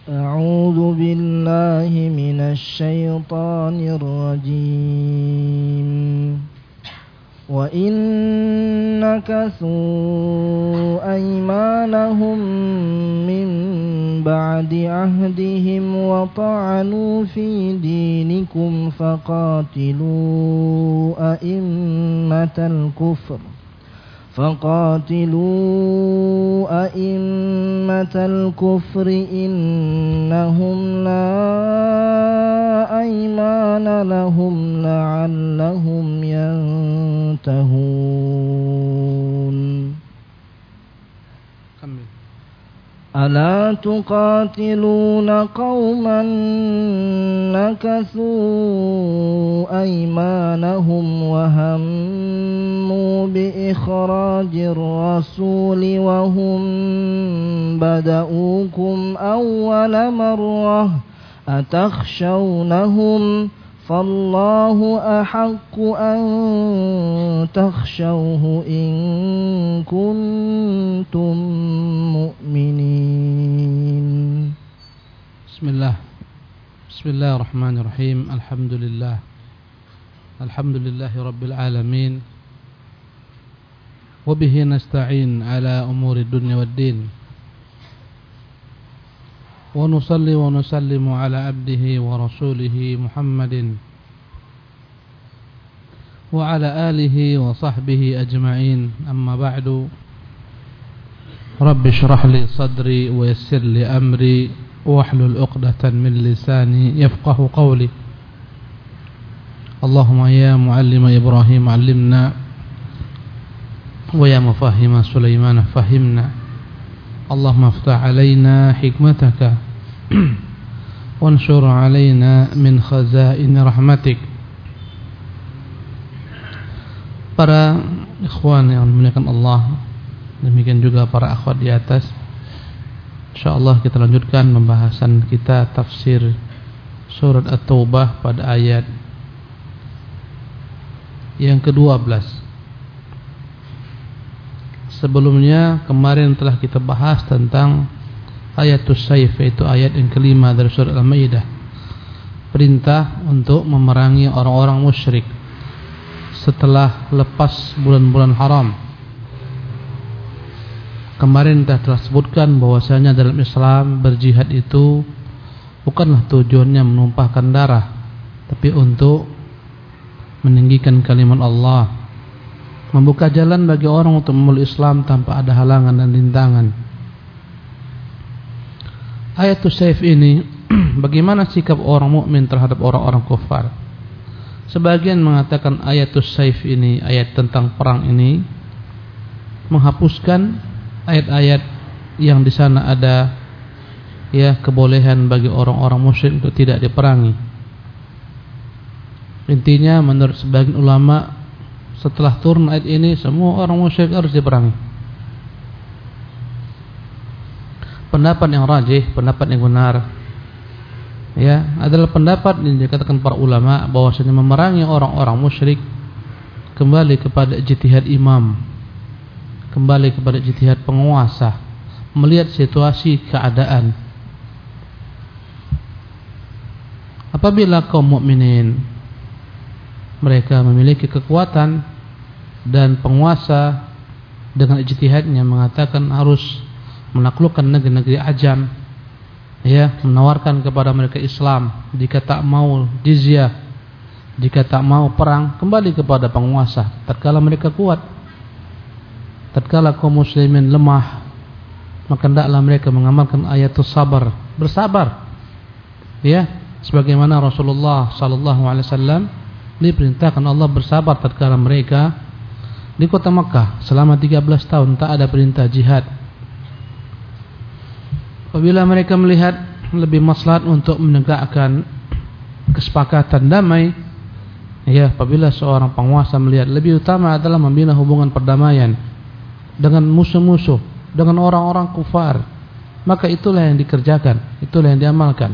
أعوذ بالله من الشيطان الرجيم وإن نكثوا أيمانهم من بعد عهدهم وطعنوا في دينكم فقاتلوا أئمة الكفر إنهم لا أيمان لهم لعلهم ينتهون ألا تقاتلون قوما نكثوا أيمانهم وهموا بإخراج الرسول وهم بدؤوكم أول مرة أتخشونهم فالله أحق أن تخشوه إن كنتم مؤمنين. بسم الله الرحمن الرحيم. الحمد لله رب العالمين وبه نستعين على أمور الدنيا والدين ونصلي ونسلم على عبده ورسوله محمد وعلى آله وصحبه أجمعين. أما بعد رب اشرح لي صدري ويسر لي أمري واحلل عقدة من لساني يفقه قولي. اللهم يا معلم إبراهيم علمنا ويا مفهم سليمان فهمنا. اللهم افتح علينا حكمتك وانشر علينا من خزائن رحمتك. Para ikhwan yang dimuliakan Allah, demikian juga para akhwat di atas, insyaallah kita lanjutkan pembahasan kita tafsir surat At-Taubah pada ayat yang ke-12. Sebelumnya kemarin telah kita bahas tentang ayatus saif, yaitu ayat yang kelima dari surah Al-Maidah. Perintah untuk memerangi orang-orang musyrik setelah lepas bulan-bulan haram. Kemarin telah sebutkan bahwasanya dalam Islam berjihad itu bukanlah tujuannya menumpahkan darah, tapi untuk meninggikan kalimat Allah, membuka jalan bagi orang untuk memeluk Islam tanpa ada halangan dan rintangan. Ayatus saif ini bagaimana sikap orang mukmin terhadap orang-orang kafir? Sebagian mengatakan ayatus saif ini, ayat tentang perang ini, menghapuskan ayat-ayat yang di sana ada kebolehan bagi orang-orang musyrik untuk tidak diperangi. Intinya menurut sebagian ulama, setelah turun ayat ini semua orang musyrik harus diperangi. Pendapat yang rajih, pendapat yang benar adalah pendapat yang dikatakan para ulama bahwasanya memerangi orang-orang musyrik kembali kepada ijtihad imam, kembali kepada ijtihad penguasa, melihat situasi keadaan. Apabila kaum mukminin mereka memiliki kekuatan dan penguasa dengan ijtihadnya mengatakan harus menaklukkan negeri-negeri ajam, menawarkan kepada mereka Islam, jika tak mau jizyah, jika tak mau perang, kembali kepada penguasa. Tatkala mereka kuat, tatkala kaum muslimin lemah, maka hendaklah mereka mengamalkan ayatul sabar, bersabar, sebagaimana Rasulullah sallallahu alaihi wasallam diperintahkan Allah bersabar tatkala mereka di kota Makkah selama 13 tahun tak ada perintah jihad. Apabila mereka melihat lebih maslahat untuk menegakkan kesepakatan damai, apabila seorang penguasa melihat lebih utama adalah membina hubungan perdamaian dengan musuh-musuh, dengan orang-orang kufar, maka itulah yang dikerjakan, itulah yang diamalkan.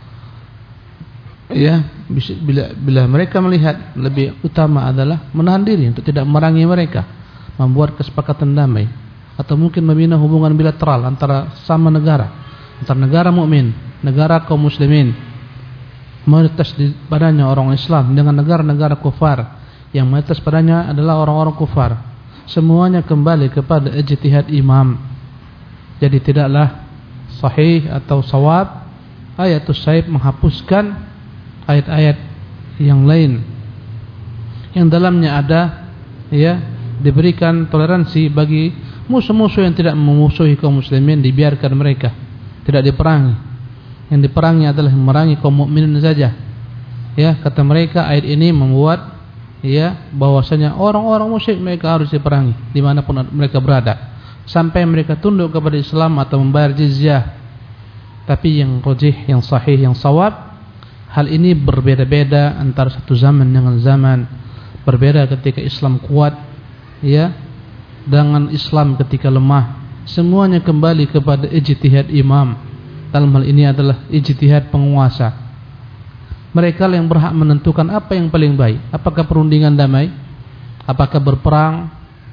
Bila mereka melihat lebih utama adalah menahan diri untuk tidak memerangi mereka, membuat kesepakatan damai, atau mungkin membina hubungan bilateral antara sama negara, antara negara mukmin negara kaum muslimin, mayoritas padanya orang Islam, dengan negara-negara kufar yang mayoritas padanya adalah orang-orang kufar, semuanya kembali kepada ijtihad imam. Jadi tidaklah sahih atau sawab ayatus saib menghapuskan ayat-ayat yang lain yang dalamnya ada diberikan toleransi bagi musuh-musuh yang tidak memusuhi kaum muslimin, dibiarkan mereka, tidak diperangi. Yang diperangi adalah memerangi kaum mukminin saja. Kata mereka ayat ini membuat bahwasanya orang-orang musyrik mereka harus diperangi dimanapun mereka berada, sampai mereka tunduk kepada Islam atau membayar jizyah. Tapi yang rajih, yang sahih, yang sawab, hal ini berbeda-beda antara satu zaman dengan zaman. Berbeda ketika Islam kuat, dengan Islam ketika lemah. Semuanya kembali kepada ijtihad imam. Dalam hal ini adalah ijtihad penguasa. Mereka yang berhak menentukan apa yang paling baik. Apakah perundingan damai, apakah berperang,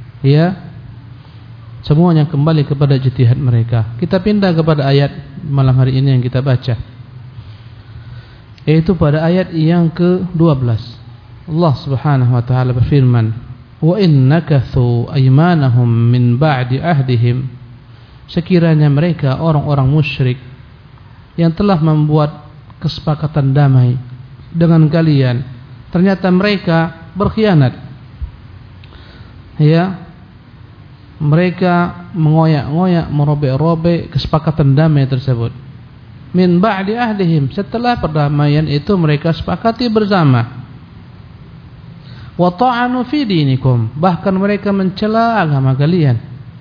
semuanya kembali kepada ijtihad mereka. Kita pindah kepada ayat malam hari ini yang kita baca, yaitu pada ayat yang ke-12. Allah Subhanahu wa taala berfirman, "Wa in nakathu aymanahum min ba'di ahdihim." Sekiranya mereka orang-orang musyrik yang telah membuat kesepakatan damai dengan kalian, ternyata mereka berkhianat. Mereka mengoyak-ngoyak, merobek-robek kesepakatan damai tersebut. Min ba'di ahdihim, setelah perdamaian itu mereka sepakati bersama. Wa ta'anu fi dinikum, bahkan mereka mencela agama kalian.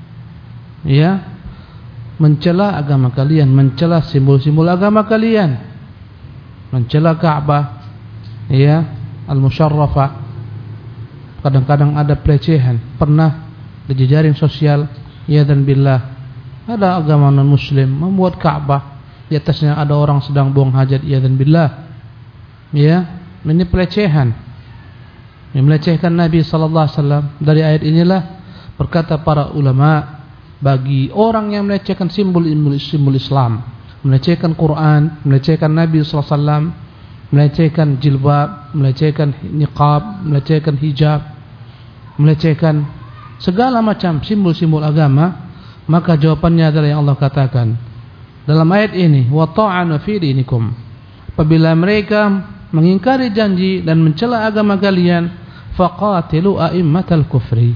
Mencela agama kalian, mencela simbol-simbol agama kalian, mencela Ka'bah, al-musyarrafah. Kadang-kadang ada pelecehan, pernah di jejaring sosial, dan billah, ada agama non-muslim membuat Ka'bah, di atasnya ada orang sedang buang hajat, dan billah. Ini pelecehan, melecehkan Nabi sallallahu alaihi wasallam. Dari ayat inilah berkata para ulama, bagi orang yang melecehkan simbol Islam, melecehkan Quran, melecehkan Nabi sallallahu alaihi wasallam, melecehkan jilbab, melecehkan niqab, melecehkan hijab, melecehkan segala macam simbol-simbol agama, maka jawabannya adalah yang Allah katakan dalam ayat ini, wa ta'anu fi dinikum. Apabila mereka mengingkari janji dan mencela agama kalian, faqatilu a'immatal kufri.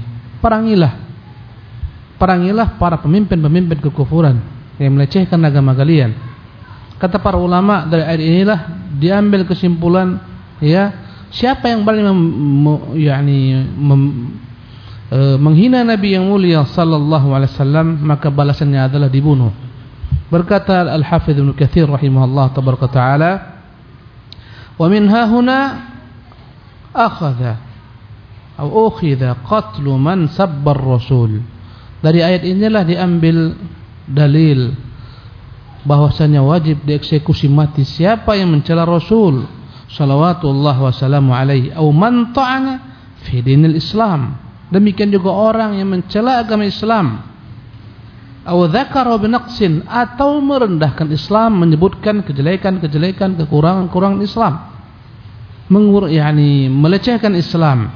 Perangilah para pemimpin-pemimpin kekufuran yang melecehkan agama kalian. Kata para ulama, dari ayat inilah diambil kesimpulan, siapa yang paling menghina Nabi yang mulia sallallahu alaihi wasallam, maka balasannya adalah dibunuh. Berkata Al-Hafidz Ibnu Katsir rahimahullah tabaraka taala, wa min hahuna akhadha qatlu man sabba ar-rasul. Dari ayat inilah diambil dalil bahwasanya wajib dieksekusi mati siapa yang mencela Rasul salawatullah wassalamu alaihi, atau man ta'ana fi dinil Islam. Demikian juga orang yang mencela agama Islam, atau dzakara binaqsin, atau merendahkan Islam, menyebutkan kejelekan-kejelekan, kekurangan-kekurangan Islam, melecehkan Islam.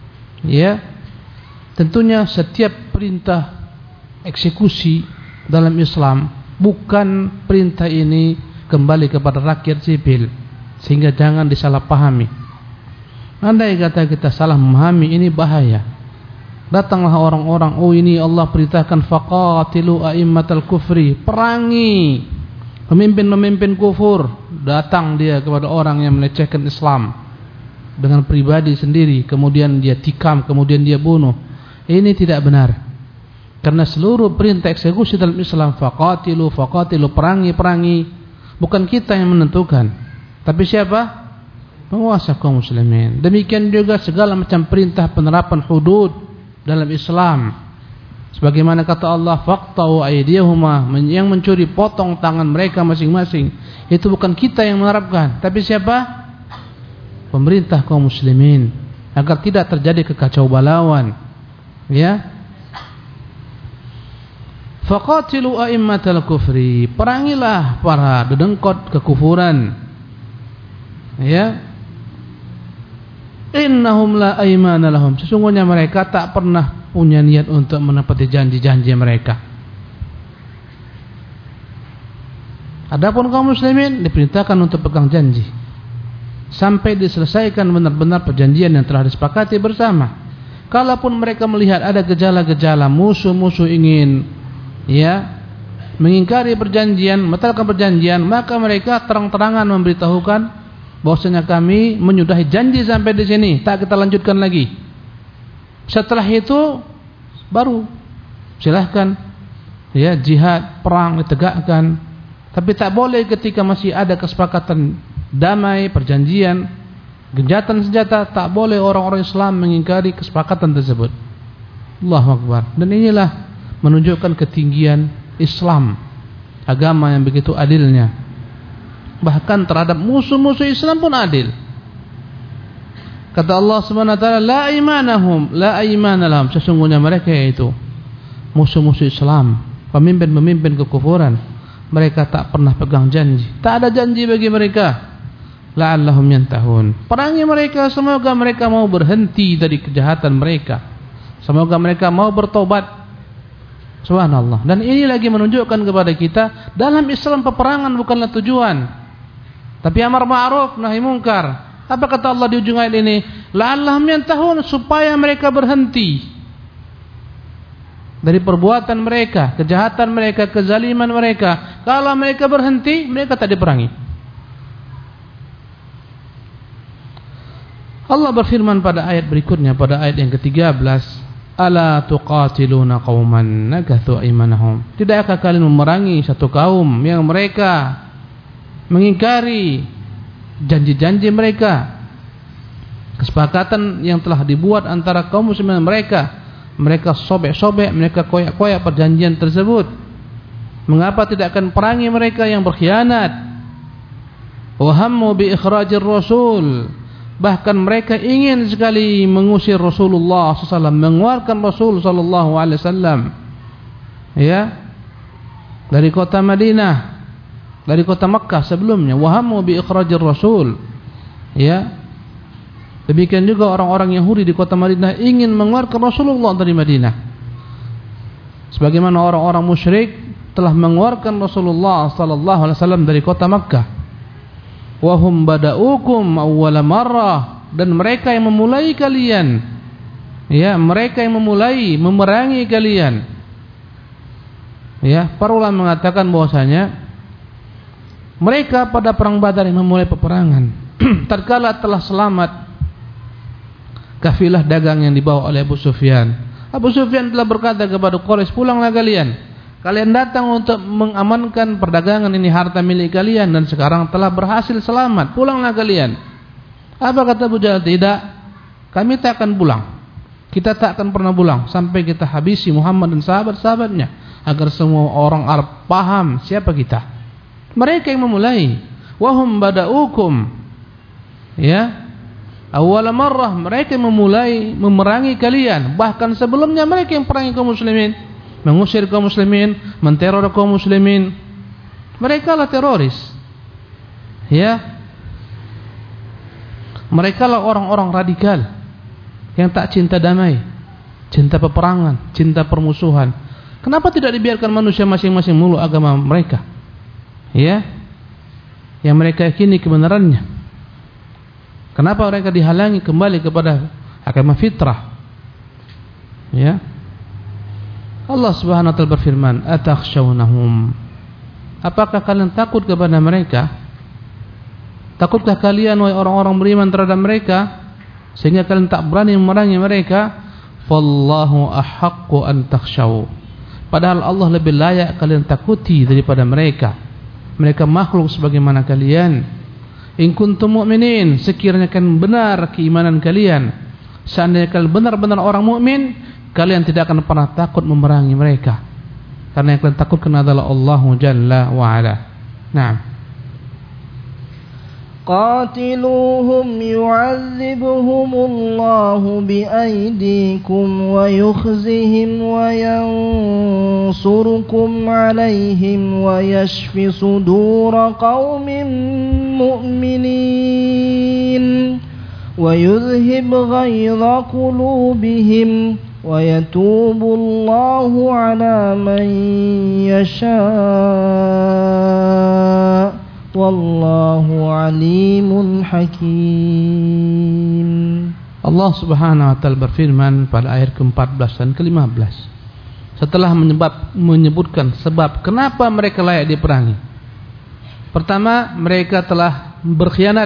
Tentunya setiap perintah eksekusi dalam Islam, bukan perintah ini kembali kepada rakyat sipil, sehingga jangan disalahpahami. Andai kata kita salah memahami, ini bahaya. Datanglah orang-orang, ini Allah perintahkan faqatilu a'immatal kufri, perangi pemimpin-pemimpin kufur. Datang dia kepada orang yang melecehkan Islam dengan pribadi sendiri, kemudian dia tikam, kemudian dia bunuh. Ini tidak benar. Karena seluruh perintah eksekusi dalam Islam, faqatilu, perangi, bukan kita yang menentukan, tapi siapa? Penguasa kaum muslimin. Demikian juga segala macam perintah penerapan hudud dalam Islam, sebagaimana kata Allah, faqta'u aydiyahuma, yang mencuri potong tangan mereka masing-masing. Itu bukan kita yang menerapkan, tapi siapa? Pemerintah kaum muslimin, agar tidak terjadi kekacau balauan. Faqatilu a'immatal kufri, perangilah para dedengkot kekufuran. Ya. Innahum la aymana lahum, sesungguhnya mereka tak pernah punya niat untuk menepati janji-janji mereka. Adapun kaum muslimin diperintahkan untuk pegang janji sampai diselesaikan benar-benar perjanjian yang telah disepakati bersama. Kalaupun mereka melihat ada gejala-gejala musuh-musuh ingin mengingkari perjanjian, membatalkan perjanjian, maka mereka terang-terangan memberitahukan bahwasanya kami menyudahi janji sampai di sini, tak kita lanjutkan lagi. Setelah itu baru silahkan jihad, perang ditegakkan. Tapi tak boleh ketika masih ada kesepakatan damai, perjanjian, gencatan senjata, tak boleh orang-orang Islam mengingkari kesepakatan tersebut. Allahu Akbar. Dan inilah menunjukkan ketinggian Islam, agama yang begitu adilnya. Bahkan terhadap musuh-musuh Islam pun adil. Kata Allah Subhanahu wa taala, la imanahum, la imana lahum, sesungguhnya mereka yaitu musuh-musuh Islam, pemimpin-pemimpin kekufuran, mereka tak pernah pegang janji. Tak ada janji bagi mereka. La'allahum yantahun. Perangi mereka, semoga mereka mau berhenti dari kejahatan mereka. Semoga mereka mau bertobat. Subhanallah. Dan ini lagi menunjukkan kepada kita, dalam Islam peperangan bukanlah tujuan, tapi amar ma'ruf nahi mungkar. Apa kata Allah di ujung ayat ini? La'allahum yantahun, supaya mereka berhenti dari perbuatan mereka, kejahatan mereka, kezaliman mereka. Kalau mereka berhenti, mereka tak diperangi. Allah berfirman pada ayat berikutnya, pada ayat yang ke-13, ala tuqatiluna qauman nagathu imanahum, tidakkah kalian memerangi satu kaum yang mereka mengingkari janji-janji mereka, kesepakatan yang telah dibuat antara kaum muslimin mereka sobek-sobek, mereka koyak-koyak perjanjian tersebut. Mengapa tidak akan perangi mereka yang berkhianat? Wa hammu bi ikhrajir rasul, bahkan mereka ingin sekali mengusir Rasulullah SAW, mengeluarkan Rasul SAW dari kota Madinah, dari kota Makkah sebelumnya. Wahamu bi ikhrajir Rasul. Demikian juga orang-orang Yahudi di kota Madinah ingin mengeluarkan Rasulullah dari Madinah, sebagaimana orang-orang musyrik telah mengeluarkan Rasulullah SAW dari kota Makkah. Wahum bada'ukum awwala marrah, dan mereka yang memulai kalian, mereka yang memulai memerangi kalian. Para ulama mengatakan bahwasanya mereka pada perang Badar yang memulai peperangan. Tatkala telah selamat kafilah dagang yang dibawa oleh Abu Sufyan, Abu Sufyan telah berkata kepada Quraisy, pulanglah kalian. Kalian datang untuk mengamankan perdagangan ini, harta milik kalian, dan sekarang telah berhasil selamat. Pulanglah kalian. Apa kata Abu Jahal? Tidak, kami tak akan pulang. Kita tak akan pernah pulang sampai kita habisi Muhammad dan sahabat-sahabatnya, agar semua orang Arab paham siapa kita. Mereka yang memulai. Wahum bada'ukum, awal marrah, mereka yang memulai memerangi kalian. Bahkan sebelumnya mereka yang perangi kaum muslimin, mengusir kaum muslimin, menteror kaum muslimin. Mereka lah teroris. Mereka lah orang-orang radikal yang tak cinta damai, cinta peperangan, cinta permusuhan. Kenapa tidak dibiarkan manusia masing-masing meluk agama mereka? Yang mereka yakini kebenarannya. Kenapa mereka dihalangi kembali kepada agama fitrah? Allah Subhanahu wa taala berfirman, atakhshawnahum, apakah kalian takut kepada mereka? Takutkah kalian wahai orang-orang beriman terhadap mereka sehingga kalian tak berani memerangi mereka? Fallahu ahaqqu an takhshaw, padahal Allah lebih layak kalian takuti daripada mereka. Mereka makhluk sebagaimana kalian. In kuntum mu'minin, sekiranya kalian benar keimanan kalian, seandainya kalian benar-benar orang mukmin, kalian tidak akan pernah takut memerangi mereka, karena yang kalian takutkan adalah Allah Jalla wa Ala. Nah, قاتلوهم يعذبهم الله بأيديكم ويخزهم وينصركم عليهم ويشف صدور قوم مؤمنين ويذهب غيظ قلوبهم ويتوب الله على من يشاء Wallahu alimun hakim. Allah subhanahu wa ta'ala berfirman pada ayat ke-14 dan ke-15 setelah menyebutkan sebab kenapa mereka layak diperangi. Pertama, mereka telah berkhianat,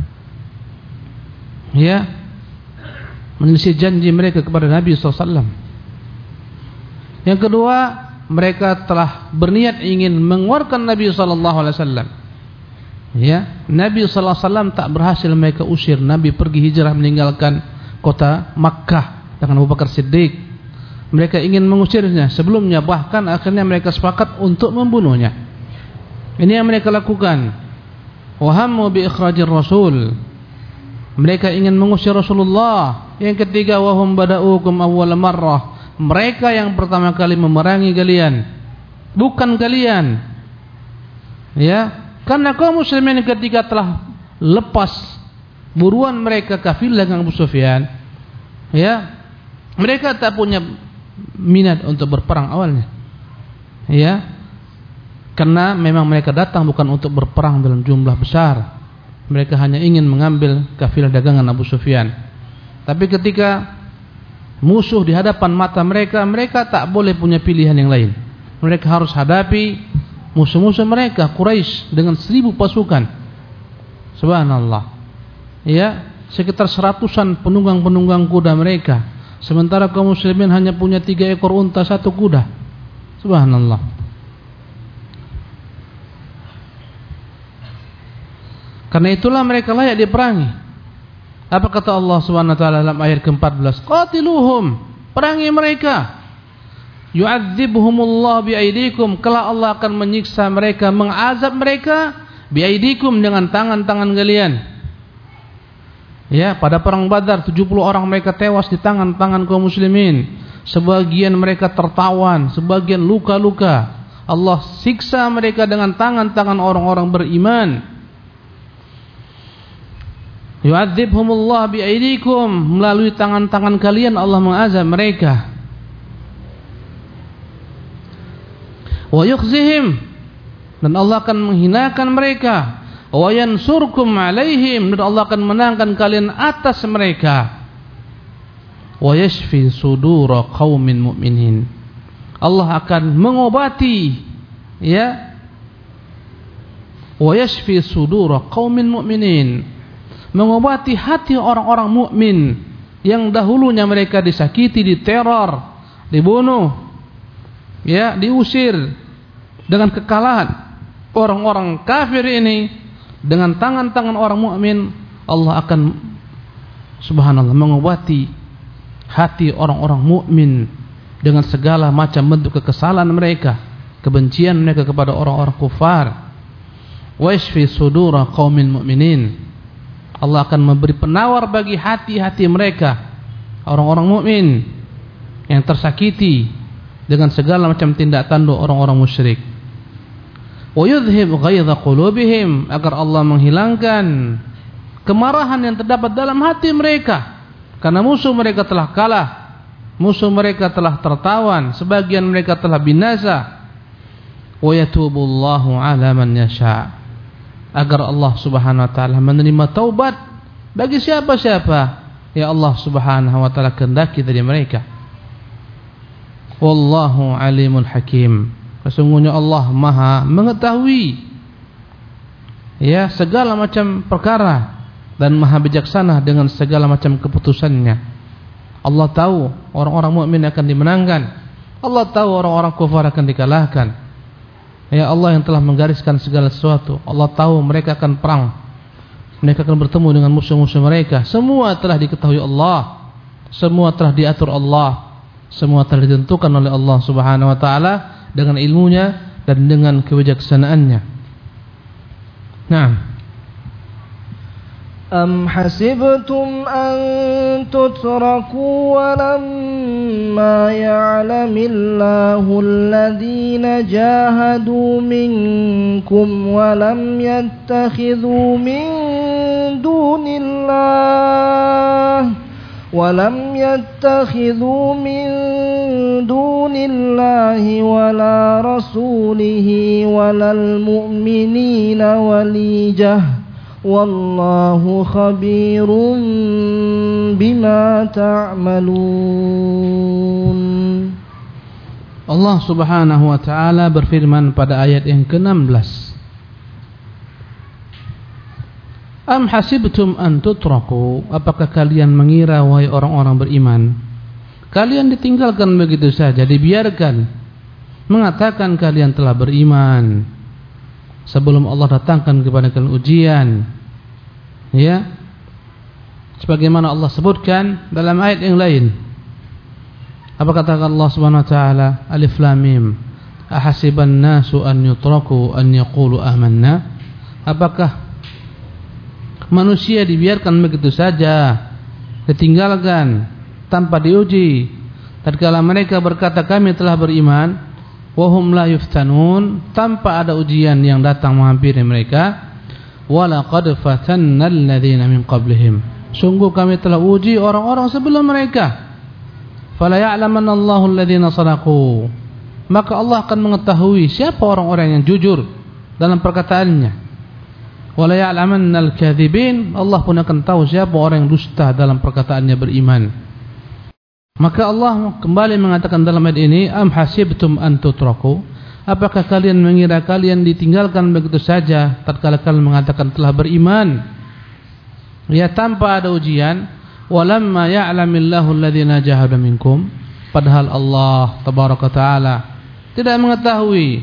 ya, menyelisih janji mereka kepada Nabi SAW. Yang kedua, mereka telah berniat ingin mengeluarkan Nabi SAW. Ya, Nabi SAW tak berhasil mereka usir. Nabi pergi hijrah meninggalkan kota Makkah dengan Abu Bakar Siddiq. Mereka ingin mengusirnya sebelumnya, bahkan akhirnya mereka sepakat untuk membunuhnya. Ini yang mereka lakukan. Wahammu bi ikhrajir rasul. Mereka ingin mengusir Rasulullah. Yang ketiga, wahum bada'ukum awwal marrah. Mereka yang pertama kali memerangi kalian, bukan kalian. Ya, karena kaum muslimin ketika telah lepas buruan mereka kafilah dengan Abu Sufyan, ya, mereka tak punya minat untuk berperang awalnya, ya, karena memang mereka datang bukan untuk berperang dalam jumlah besar. Mereka hanya ingin mengambil kafilah dagangan Abu Sufyan. Tapi ketika musuh di hadapan mata mereka, mereka tak boleh punya pilihan yang lain. Mereka harus hadapi musuh-musuh mereka Quraisy dengan 1000 pasukan. Subhanallah. Ya, sekitar 100-an penunggang-penunggang kuda mereka. Sementara kaum muslimin hanya punya 3 ekor unta, 1 kuda. Subhanallah. Karena itulah mereka layak diperangi. Apa kata Allah Subhanahu wa taala dalam ayat ke-14? Qatiluhum, perangi mereka. Yu'adzibuhumullah biaidikum, kelak Allah akan menyiksa mereka, mengazab mereka biaidikum dengan tangan-tangan kalian. Ya, pada perang Badar 70 orang mereka tewas di tangan-tangan kaum muslimin. Sebagian mereka tertawan, sebagian luka-luka. Allah siksa mereka dengan tangan-tangan orang-orang beriman. Yu'adzibhumullah biaidikum, melalui tangan-tangan kalian Allah mengazab mereka. Wa yukhzihim, dan Allah akan menghinakan mereka. Wa yansurkum alaihim, dan Allah akan menangkan kalian atas mereka. Wa yashfi sudura qaumin mu'minin, Allah akan mengobati, ya, wa yashfi sudura qaumin mu'minin, mengobati hati orang-orang mukmin yang dahulunya mereka disakiti, diteror, dibunuh, ya, diusir dengan kekalahan orang-orang kafir ini. Dengan tangan-tangan orang mukmin Allah akan subhanallah mengobati hati orang-orang mukmin dengan segala macam bentuk kekesalan mereka, kebencian mereka kepada orang-orang kufar. Wa yashfi sudura qaumin mu'minin, Allah akan memberi penawar bagi hati-hati mereka, orang-orang mukmin yang tersakiti dengan segala macam tindak tanduk orang-orang musyrik. Wa yudhhib ghaidha qulubihim, agar Allah menghilangkan kemarahan yang terdapat dalam hati mereka, karena musuh mereka telah kalah, musuh mereka telah tertawan, sebagian mereka telah binasa. Wa yatubullahu ala man yasha, agar Allah subhanahu wa ta'ala menerima taubat bagi siapa-siapa ya Allah subhanahu wa ta'ala kehendaki dari mereka. Wallahu alimun hakim, sesungguhnya Allah maha mengetahui, ya, segala macam perkara, dan maha bijaksana dengan segala macam keputusannya. Allah tahu orang-orang mukmin akan dimenangkan, Allah tahu orang-orang kufar akan dikalahkan. Ya, Allah yang telah menggariskan segala sesuatu. Allah tahu mereka akan perang, mereka akan bertemu dengan musuh-musuh mereka. Semua telah diketahui Allah, semua telah diatur Allah, semua telah ditentukan oleh Allah subhanahu wa ta'ala dengan ilmunya dan dengan kebijaksanaannya. Nah, أم حسبتم أن تتركوا ولما يعلم الله الذين جاهدوا منكم ولم يتخذوا من دون الله ولا رسوله ولا المؤمنين وليجة والله خبير بما تعملون. Allah Subhanahu wa taala berfirman pada ayat yang ke-16. Am hasibtum an tutraku, apakah kalian mengira wahai orang-orang beriman, kalian ditinggalkan begitu saja, dibiarkan, mengatakan kalian telah beriman sebelum Allah datangkan kepada kalian ujian, ya, sebagaimana Allah sebutkan dalam ayat yang lain. Apa kata Allah Subhanahu wa taala? Alif Lam Mim. Ahasiban nasu an yutraku an yaqulu amanna? Apakah manusia dibiarkan begitu saja, ditinggalkan tanpa diuji, tatkala mereka berkata kami telah beriman, wahum la yuftanun, tanpa ada ujian yang datang menghampiri mereka. Walaqad fatanna alladhina min qablihim, sungguh kami telah uji orang-orang sebelum mereka. Fala ya'lamanna Allahu alladhina sadaqu, maka Allah akan mengetahui siapa orang-orang yang jujur dalam perkataannya. Wala ya'lamanna al-kadhibin, Allah pun akan tahu siapa orang yang dusta dalam perkataannya beriman. Maka Allah kembali mengatakan dalam ayat ini, am hasibtum an tutraku, apakah kalian mengira kalian ditinggalkan begitu saja tatkala kalian mengatakan telah beriman, ya, tanpa ada ujian. Walamma ya'lamillahu alladhina jahadu minkum, padahal Allah tabaraka taala tidak mengetahui,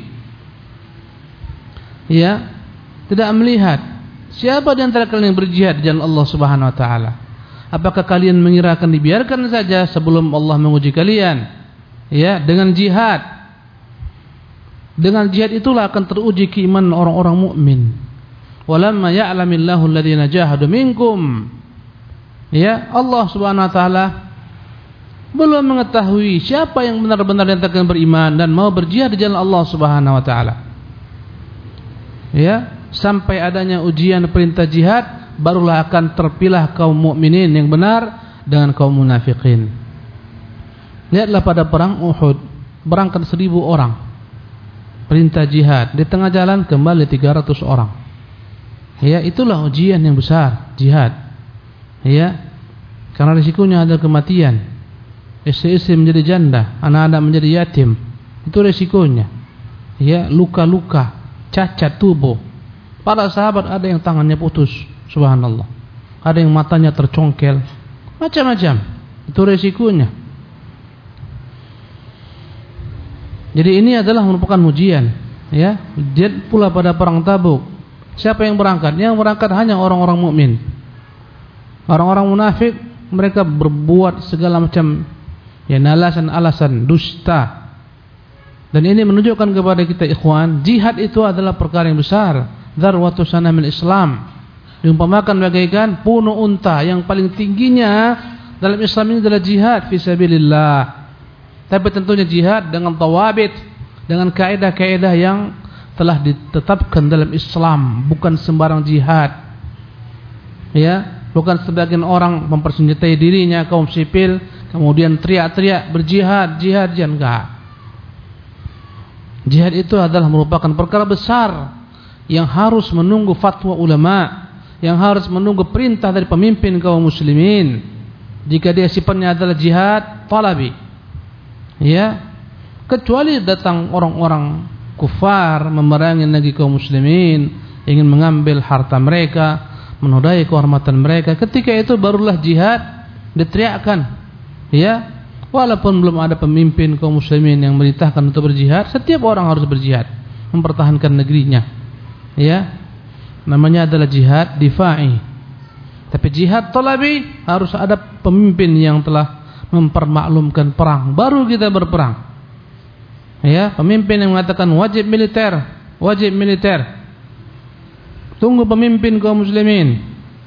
ya, tidak melihat siapa di antara kalian yang berjihad di jalan Allah Subhanahu wa taala. Apakah kalian mengira akan dibiarkan saja sebelum Allah menguji kalian, ya, dengan jihad? Dengan jihad itulah akan teruji keimanan orang-orang mukmin. Walamma ya'lamillahu alladhina jahadu minkum, ya, Allah Subhanahu wa taala belum mengetahui siapa yang benar-benar yang beriman dan mau berjihad di jalan Allah Subhanahu wa taala. Ya, sampai adanya ujian perintah jihad, barulah akan terpilah kaum mukminin yang benar dengan kaum munafikin. Lihatlah pada perang Uhud, berangkat 1000 orang. Perintah jihad, di tengah jalan kembali 300 orang. Ya, itulah ujian yang besar, jihad. Ya, karena risikonya adalah kematian. Istri-istri menjadi janda, anak-anak menjadi yatim. Itu risikonya. Ya, luka-luka, cacat tubuh. Para sahabat ada yang tangannya putus, subhanallah. Ada yang matanya tercongkel, macam-macam. Itu risikonya. Jadi ini adalah merupakan ujian. Ya, jihad pula pada perang Tabuk. Siapa yang berangkat? Yang berangkat hanya orang-orang mukmin. Orang-orang munafik, mereka berbuat segala macam, ya, alasan-alasan dusta. Dan ini menunjukkan kepada kita, ikhwan, jihad itu adalah perkara yang besar. Dzarwatu sanamil Islam. Diumpamakan bagaikan punu unta, yang paling tingginya dalam Islam ini adalah jihad fisabilillah. Tapi tentunya jihad dengan tawabit, dengan kaidah-kaidah yang telah ditetapkan dalam Islam, bukan sembarang jihad. Ya, bukan sebagian orang mempersenjatai dirinya, kaum sipil, kemudian teriak-teriak berjihad, jihad, enggak. Jihad itu adalah merupakan perkara besar yang harus menunggu fatwa ulama, yang harus menunggu perintah dari pemimpin kaum muslimin. Jika dia sifatnya adalah jihad talabi, ya, kecuali datang orang-orang kufar memerangi negeri kaum muslimin, ingin mengambil harta mereka, menodai kehormatan mereka, ketika itu barulah jihad diteriakkan. Ya, walaupun belum ada pemimpin kaum muslimin yang merintahkan untuk berjihad, setiap orang harus berjihad, mempertahankan negerinya. Ya, namanya adalah jihad difa'i. Tapi jihad talabi harus ada pemimpin yang telah mempermaklumkan perang, baru kita berperang. Ya, pemimpin yang mengatakan wajib militer, wajib militer. Tunggu pemimpin kaum muslimin.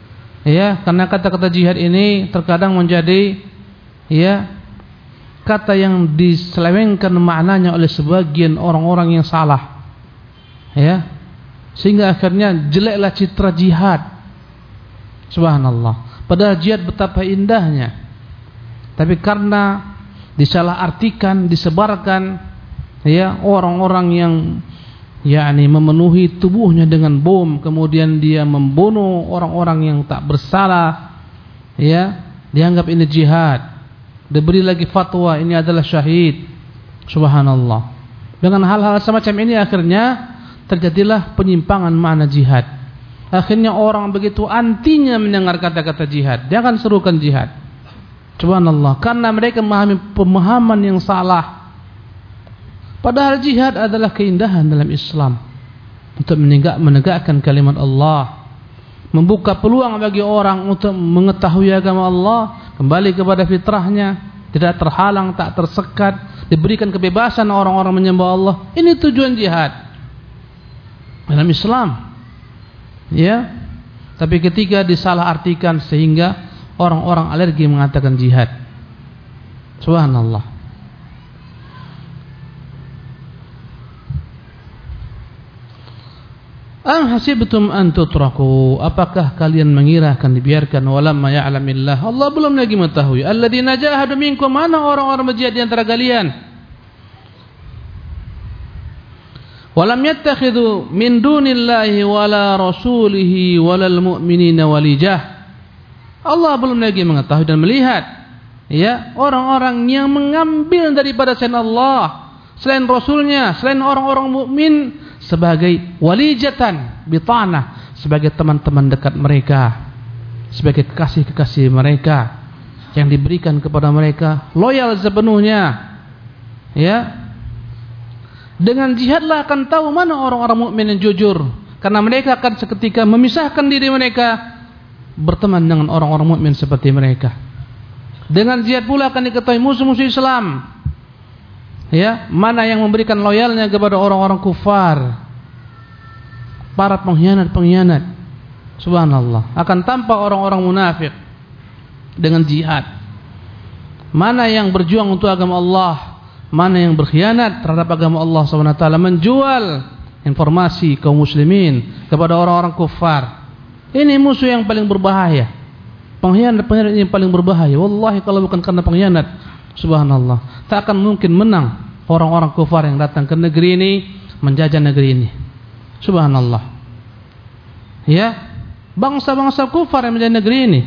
Ya, karena kata-kata jihad ini terkadang menjadi ya kata yang diselewengkan maknanya oleh sebagian orang-orang yang salah. Ya. Sehingga akhirnya jeleklah citra jihad. Subhanallah. Padahal jihad betapa indahnya. Tapi karena disalahartikan, disebarkan ya orang-orang yang yakni memenuhi tubuhnya dengan bom, kemudian dia membunuh orang-orang yang tak bersalah, ya, dianggap ini jihad. Diberi lagi fatwa ini adalah syahid. Subhanallah. Dengan hal-hal semacam ini akhirnya terjadilah penyimpangan makna jihad. Akhirnya orang begitu antinya mendengar kata-kata jihad. Dia akan serukan jihad. Subhanallah. Karena mereka memahami pemahaman yang salah. Padahal jihad adalah keindahan dalam Islam. Untuk menegakkan kalimat Allah. Membuka peluang bagi orang untuk mengetahui agama Allah. Kembali kepada fitrahnya. Tidak terhalang, tak tersekat. Diberikan kebebasan orang-orang menyembah Allah. Ini tujuan jihad dalam Islam. Ya. Tapi ketika disalahartikan sehingga orang-orang alergi mengatakan jihad. Subhanallah. Am hasibtum an tutraku, apakah kalian mengira akan dibiarkan walamma ya'lamillah, Allah belum lagi mengetahui. Alladzina jahadu minkum, mana orang-orang berjihad di antara kalian. Walam yattakhidhu min dunillahi wala rasulihi walal mu'minina walijah. Allah belum lagi mengetahui dan melihat ya orang-orang yang mengambil daripada selain Allah, selain Rasulnya, selain orang-orang mukmin sebagai walijatan bitanah, sebagai teman-teman dekat mereka, sebagai kekasih-kekasih mereka yang diberikan kepada mereka, loyal sepenuhnya. Ya. Dengan jihadlah akan tahu mana orang-orang mukmin yang jujur, karena mereka akan seketika memisahkan diri mereka berteman dengan orang-orang mukmin seperti mereka. Dengan jihad pula akan diketahui musuh-musuh Islam. Ya, mana yang memberikan loyalnya kepada orang-orang kufar, para pengkhianat-pengkhianat. Subhanallah. Akan tampak orang-orang munafik dengan jihad. Mana yang berjuang untuk agama Allah, mana yang berkhianat terhadap agama Allah SWT, menjual informasi kaum muslimin kepada orang-orang kufar. Ini musuh yang paling berbahaya. Pengkhianat-pengkhianat ini paling berbahaya. Wallahi kalau bukan karena pengkhianat, subhanallah, tak akan mungkin menang orang-orang kufar yang datang ke negeri ini, menjajah negeri ini. Subhanallah. Ya, bangsa-bangsa kufar yang menjajah negeri ini.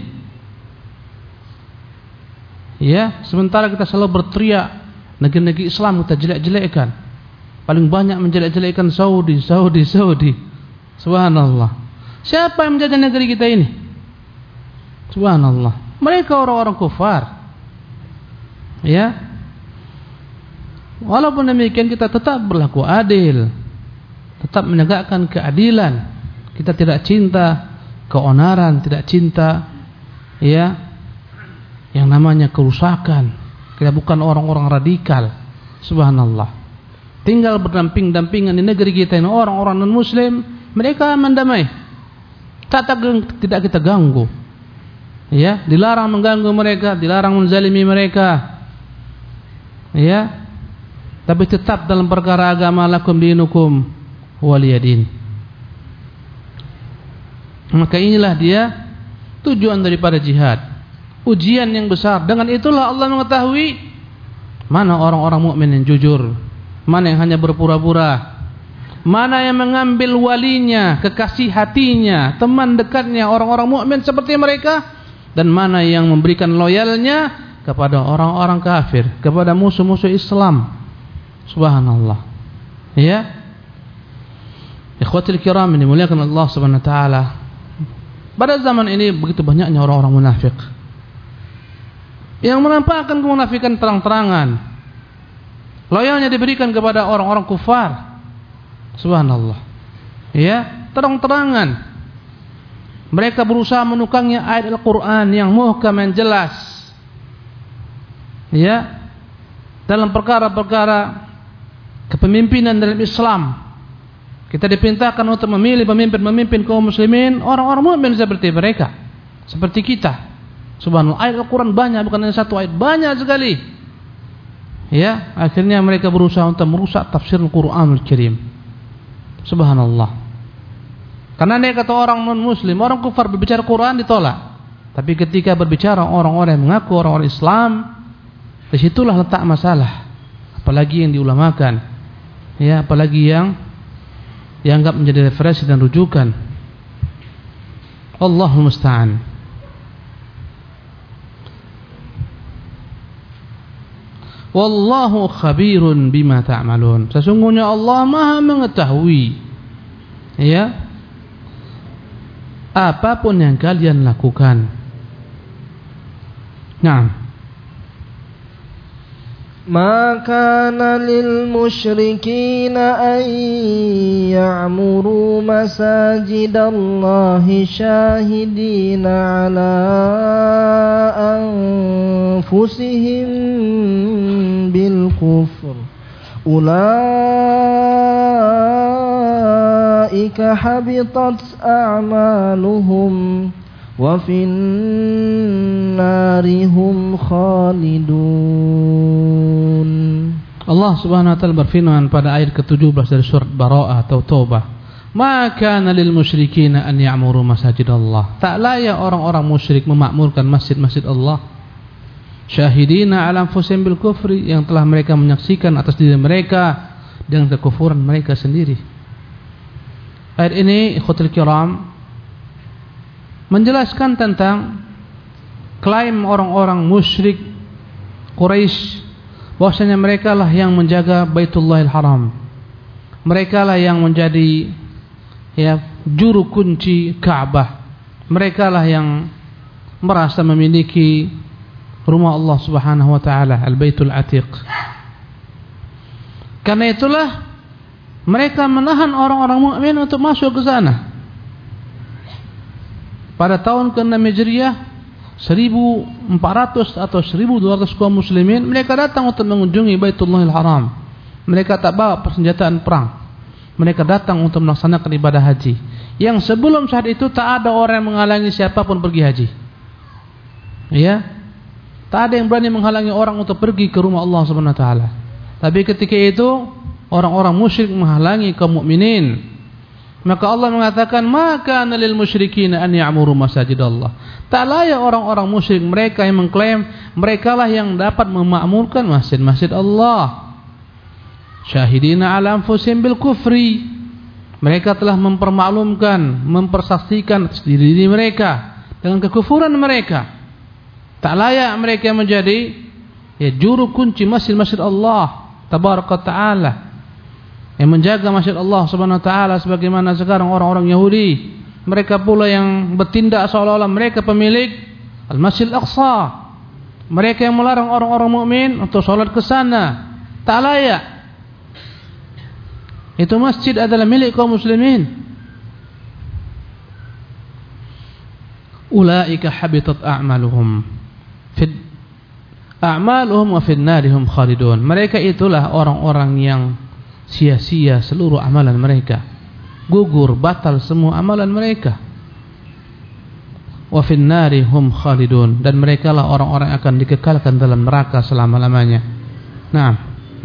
Ya, sementara kita selalu berteriak negeri-negeri Islam kita jelek-jelekkan. Paling banyak menjelek-jelekkan Saudi. Subhanallah. Siapa yang menjajah negeri kita ini? Subhanallah. Mereka orang-orang kufar. Ya. Walaupun demikian kita tetap berlaku adil, tetap menegakkan keadilan. Kita tidak cinta keonaran, tidak cinta ya yang namanya kerusakan. Kita bukan orang-orang radikal. Subhanallah. Tinggal berdamping-dampingan di negeri kita ini orang-orang non-muslim, mereka mendamai. Tidak kita ganggu. Ya, dilarang mengganggu mereka, dilarang menzalimi mereka. Ya. Tapi tetap dalam perkara agama, lakum dinukum waliyadin. Maka inilah dia tujuan daripada jihad. Ujian yang besar. Dengan itulah Allah mengetahui mana orang-orang mukmin yang jujur, mana yang hanya berpura-pura, mana yang mengambil walinya, kekasih hatinya, teman dekatnya, orang-orang mukmin seperti mereka, dan mana yang memberikan loyalnya kepada orang-orang kafir, kepada musuh-musuh Islam. Subhanallah. Ya. Ikhwatul kiram yang dimuliakan Allah Subhanahu wa taala. Pada zaman ini begitu banyaknya orang-orang munafik yang menampakkan kemunafikan terang-terangan. Loyalnya diberikan kepada orang-orang kufar. Subhanallah. Ya, terang-terangan. Mereka berusaha menukangnya ayat Al-Qur'an yang muhkam yang jelas. Ya. Dalam perkara-perkara kepemimpinan dalam Islam, kita diperintahkan untuk memilih pemimpin-pemimpin kaum muslimin, orang-orang mukmin seperti mereka. seperti kita. Subhanallah, ayat Al-Quran banyak, bukan hanya satu ayat, banyak sekali. Ya, akhirnya mereka berusaha untuk merusak tafsir Al-Quranul Karim. Subhanallah. Karena dia kata orang non-muslim, orang kufar berbicara Quran ditolak. Tapi ketika berbicara orang-orang yang mengaku orang-orang Islam, disitulah letak masalah. Apalagi yang diulamakan, ya, apalagi yang dianggap menjadi referensi dan rujukan. Allahul musta'an. Wallahu khabirun bima ta'malun. Sesungguhnya Allah Maha mengetahui, ya, apapun yang kalian lakukan. Naam. ما كان للمشركين أن يعمروا مساجد الله شاهدين على أنفسهم بالكفر أولئك حبطت أعمالهم وفي النار هم خالدون. Allah Subhanahu wa taala berfirman pada ayat ke-17 dari surat Bara'ah atau Taubah, "Ma kana lil musyrikin an ya'muru masajidallah." Tak layak orang-orang musyrik memakmurkan masjid-masjid Allah. Syahidina 'ala anfusihim bil kufri, yang telah mereka menyaksikan atas diri mereka dengan kekufuran mereka sendiri. Ayat ini ikhwatul kiram menjelaskan tentang klaim orang-orang musyrik Quraisy bahwasanya mereka lah yang menjaga Baitullahil Haram. Mereka lah yang menjadi, ya, juru kunci Ka'bah. Mereka lah yang merasa memiliki rumah Allah Subhanahu wa taala, Al-Baitul Atiq. Karena itulah mereka menahan orang-orang mukmin untuk masuk ke sana. Pada tahun ke-6 Hijriah 1400 atau 1200 kaum muslimin mereka datang untuk mengunjungi Baitullahil Haram. Mereka tak bawa persenjataan perang. Mereka datang untuk melaksanakan ibadah haji. Yang sebelum saat itu tak ada orang yang menghalangi siapapun pergi haji. Ya. Tak ada yang berani menghalangi orang untuk pergi ke rumah Allah Subhanahu wa taala. Tapi ketika itu orang-orang musyrik menghalangi kaum mukminin. Maka Allah mengatakan, "Maka lil musyrikin an ya'muru masajidallah." Tak layak orang-orang musyrik, mereka yang mengklaim merekalah yang dapat memakmurkan masjid-masjid Allah. Syahidina 'ala anfusihim bil kufri. Mereka telah mempermaklumkan, mempersaksikan atas diri mereka dengan kekufuran mereka. Tak layak mereka menjadi, ya, juru kunci masjid-masjid Allah tabaraka taala, yang menjaga masjid Allah Subhanahu wa taala, sebagaimana sekarang orang-orang Yahudi, mereka pula yang bertindak seolah-olah mereka pemilik Al-Masjid Al-Aqsa. Mereka yang melarang orang-orang mukmin untuk salat ke sana. Tak layak. Itu masjid adalah milik kaum muslimin. Ulaika habitat a'maluhum wa fin narihum khalidun. Mereka itulah orang-orang yang sia-sia seluruh amalan mereka, gugur, batal semua amalan mereka. Wa fin narihum khalidun, dan mereka lah orang-orang yang akan dikekalkan dalam neraka selama-lamanya. Naam.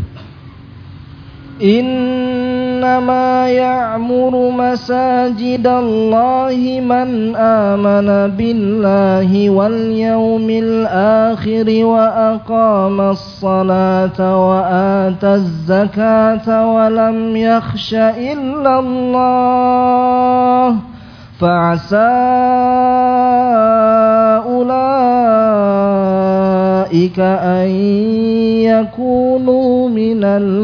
Innama ya'muru masajidallahi man amana billahi wal yawmil akhir wa aqamas salata wa ataz zakata wa lam yakhsha illa Allah fa'asa ulaika an yakunu minal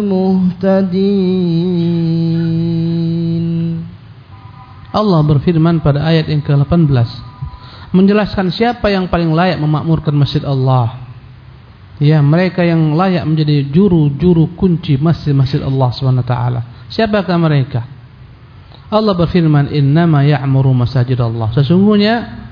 muhtadin. Allah berfirman pada ayat yang ke-18 menjelaskan siapa yang paling layak memakmurkan masjid Allah. Ya, mereka yang layak menjadi juru kunci masjid-masjid Allah SWT. Siapakah mereka? Allah berfirman, "Innama ya'muru masajidallah." Sesungguhnya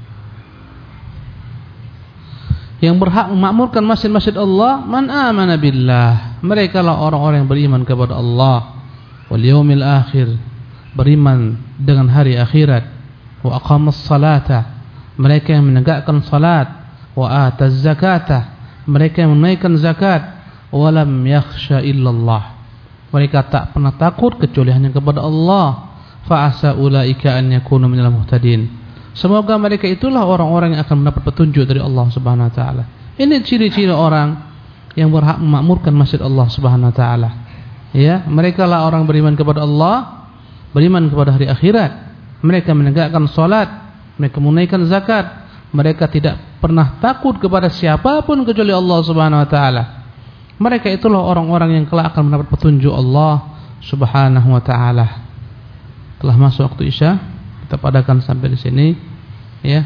yang berhak memakmurkan masjid-masjid Allah man amana billah. Mereka lah orang-orang yang beriman kepada Allah wal yaumil akhir, beriman dengan hari akhirat, wa aqamas salata, mereka yang menegakkan salat, wa ataz zakata, mereka yang menunaikan zakat, wa lam yakhsha illallah, mereka tak pernah takut kecuali hanya kepada Allah. Fa asa ulaika an yakunu minal muhtadin, semoga mereka itulah orang-orang yang akan mendapat petunjuk dari Allah Subhanahu wa taala. Ini ciri-ciri orang yang berhak memakmurkan masjid Allah Subhanahu wa taala. Ya, mereka lah orang beriman kepada Allah, beriman kepada hari akhirat. Mereka menegakkan salat, mereka menunaikan zakat, mereka tidak pernah takut kepada siapapun kecuali Allah Subhanahu wa taala. Mereka itulah orang-orang yang kelak akan mendapat petunjuk Allah Subhanahu wa taala. Telah masuk waktu Isya, kita padakan sampai di sini, ya.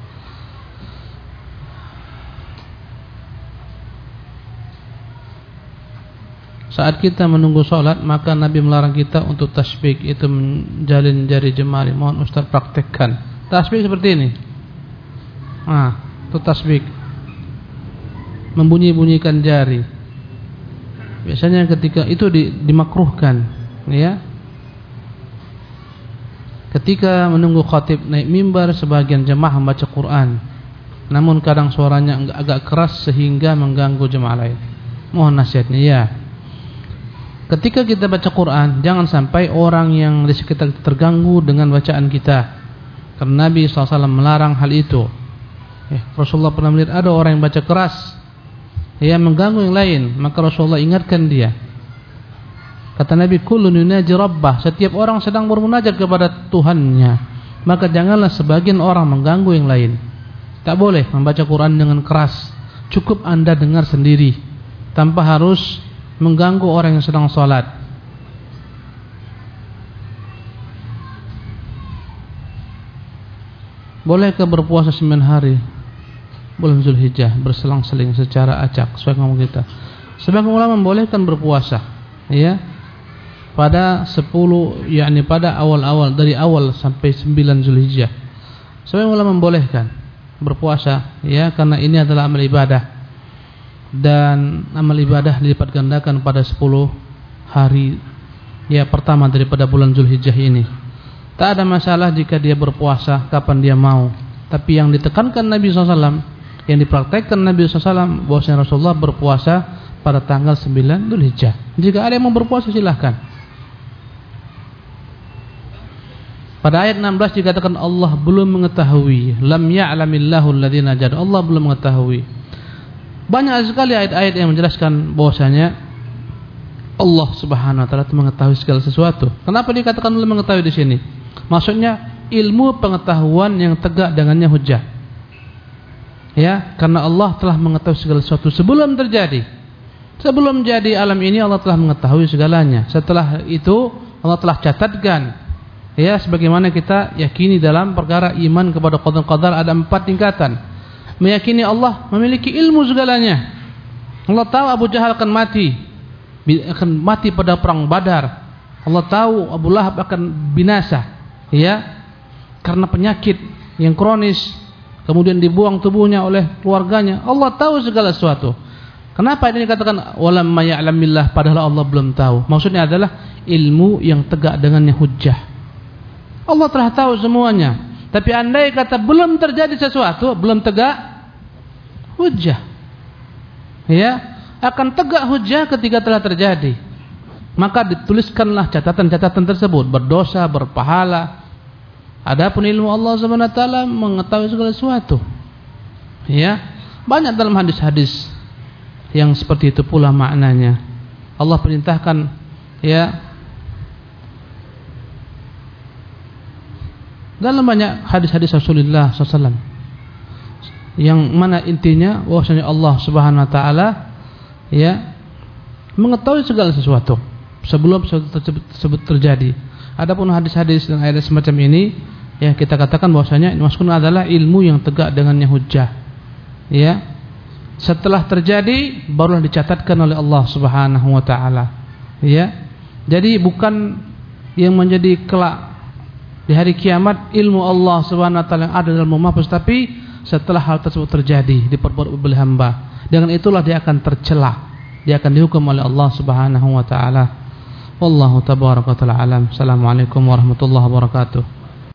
Saat kita menunggu sholat, maka Nabi melarang kita untuk tasbih, itu menjalin jari jemari. Mohon Ustaz praktekkan. Tasbih seperti ini. Itu tasbih. Membunyi-bunyikan jari. Biasanya ketika itu dimakruhkan, ya. Ketika menunggu khatib naik mimbar, sebagian jemaah membaca Quran. Namun kadang suaranya agak keras sehingga mengganggu jemaah lain. Mohon nasihatnya, ya. Ketika kita baca Quran, jangan sampai orang yang di sekitar kita terganggu dengan bacaan kita. Karena Nabi SAW melarang hal itu. Rasulullah pernah melihat ada orang yang baca keras, mengganggu yang lain, maka Rasulullah ingatkan dia. Kata Nabi, kullun yunaji rabbah, setiap orang sedang bermunajat kepada Tuhannya, maka janganlah sebagian orang mengganggu yang lain. Tak boleh membaca Quran dengan keras. Cukup Anda dengar sendiri, tanpa harus mengganggu orang yang sedang sholat. Bolehkah berpuasa 9 hari bulan Zulhijjah berselang-seling secara acak? Sebagai ngomong kita, sebagian ulama membolehkan berpuasa, ya, pada 10, yakni pada awal-awal, dari awal sampai 9 Zulhijjah. Sebagian ulama membolehkan berpuasa, ya, karena ini adalah amal ibadah. Dan amal ibadah dilipat gandakan pada 10 hari, ya, pertama daripada bulan Zulhijjah ini. Tak ada masalah jika dia berpuasa kapan dia mau. Tapi yang ditekankan Nabi SAW, yang dipraktekkan Nabi SAW, bahwasanya Rasulullah berpuasa pada tanggal 9 Zulhijjah. Jika ada yang mau berpuasa silahkan. Pada ayat 16 dikatakan Allah belum mengetahui, lam ya'lamillahu alladhina jahadu, Allah belum mengetahui. Banyak sekali ayat-ayat yang menjelaskan bahwasanya Allah Subhanahu wa taala mengetahui segala sesuatu. Kenapa dikatakan belum mengetahui di sini? Maksudnya ilmu pengetahuan yang tegak dengannya hujjah. Ya, karena Allah telah mengetahui segala sesuatu sebelum terjadi. Sebelum jadi alam ini Allah telah mengetahui segalanya. Setelah itu Allah telah catatkan. Ya, sebagaimana kita yakini dalam perkara iman kepada qadar ada 4 tingkatan. Meyakini Allah memiliki ilmu segalanya. Allah tahu Abu Jahal akan mati pada perang Badar. Allah tahu Abu Lahab akan binasa, ya, karena penyakit yang kronis, kemudian dibuang tubuhnya oleh keluarganya. Allah tahu segala sesuatu. Kenapa ini dikatakan walamma ya'lamillah, padahal Allah belum tahu? Maksudnya adalah ilmu yang tegak dengannya hujjah. Allah telah tahu semuanya. Tapi andai kata belum terjadi sesuatu, belum tegak hujjah, ya, akan tegak hujjah ketika telah terjadi. Maka dituliskanlah catatan-catatan tersebut, berdosa, berpahala. Adapun ilmu Allah Subhanahu wa taala mengetahui segala sesuatu. Ya, banyak dalam hadis-hadis yang seperti itu pula maknanya. Allah perintahkan, ya, dalam banyak hadis-hadis Rasulullah SAW, yang mana intinya bahwasanya Allah Subhanahu wa taala, ya, mengetahui segala sesuatu sebelum tersebut terjadi. Adapun hadis-hadis dan ayat semacam ini, ya, kita katakan bahwasanya maksudnya adalah ilmu yang tegak dengannya hujjah. Ya, setelah terjadi barulah dicatatkan oleh Allah Subhanahu wa taala. Ya. Jadi bukan yang menjadi kelak di hari kiamat ilmu Allah Subhanahu wa taala yang ada dalam Lauh Mahfuz, tapi setelah hal tersebut terjadi diperbuat oleh hamba, dengan itulah dia akan tercela, dia akan dihukum oleh Allah Subhanahu wa taala. Wallahu tabaraka wa taala alam. Assalamualaikum warahmatullahi wabarakatuh.